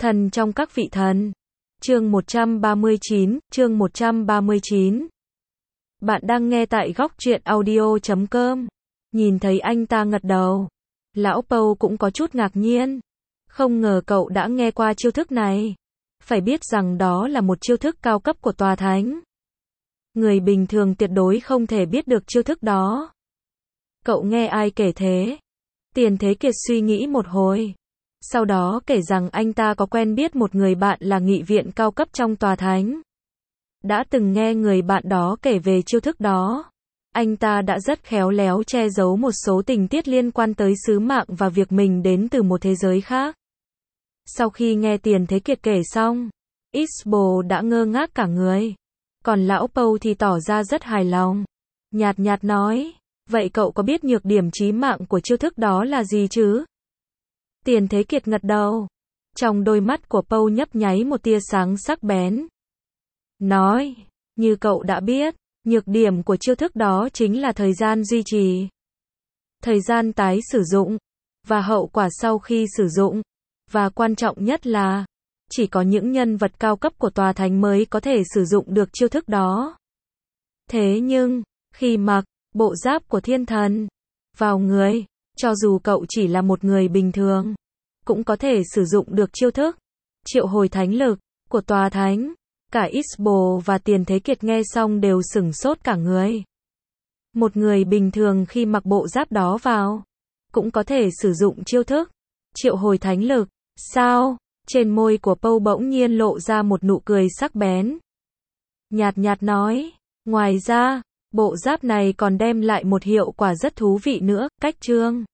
Thần trong các vị thần. Chương 139. Bạn đang nghe tại góc truyện audio.com. Nhìn thấy anh ta gật đầu, lão Pâu cũng có chút ngạc nhiên. Không ngờ cậu đã nghe qua chiêu thức này. Phải biết rằng đó là một chiêu thức cao cấp của tòa thánh. Người bình thường tuyệt đối không thể biết được chiêu thức đó. Cậu nghe ai kể thế? Tiền Thế Kiệt suy nghĩ một hồi. Sau đó kể rằng anh ta có quen biết một người bạn là nghị viện cao cấp trong tòa thánh. Đã từng nghe người bạn đó kể về chiêu thức đó. Anh ta đã rất khéo léo che giấu một số tình tiết liên quan tới sứ mạng và việc mình đến từ một thế giới khác. Sau khi nghe Tiền Thế Kiệt kể xong, Isbo đã ngơ ngác cả người. Còn lão Pâu thì tỏ ra rất hài lòng. Nhạt nhạt nói, vậy cậu có biết nhược điểm chí mạng của chiêu thức đó là gì chứ? Tiền Thế Kiệt gật đầu. Trong đôi mắt của Pâu nhấp nháy một tia sáng sắc bén. Nói, như cậu đã biết, nhược điểm của chiêu thức đó chính là thời gian duy trì, thời gian tái sử dụng, và hậu quả sau khi sử dụng. Và quan trọng nhất là, chỉ có những nhân vật cao cấp của tòa thánh mới có thể sử dụng được chiêu thức đó. Thế nhưng, khi mặc bộ giáp của thiên thần vào người, cho dù cậu chỉ là một người bình thường, cũng có thể sử dụng được chiêu thức triệu hồi thánh lực của tòa thánh. Cả Isbo và Tiền Thế Kiệt nghe xong đều sửng sốt cả người. Một người bình thường khi mặc bộ giáp đó vào, cũng có thể sử dụng chiêu thức triệu hồi thánh lực. Sao? Trên môi của Pâu bỗng nhiên lộ ra một nụ cười sắc bén. Nhạt nhạt nói, ngoài ra, bộ giáp này còn đem lại một hiệu quả rất thú vị nữa. Cách chương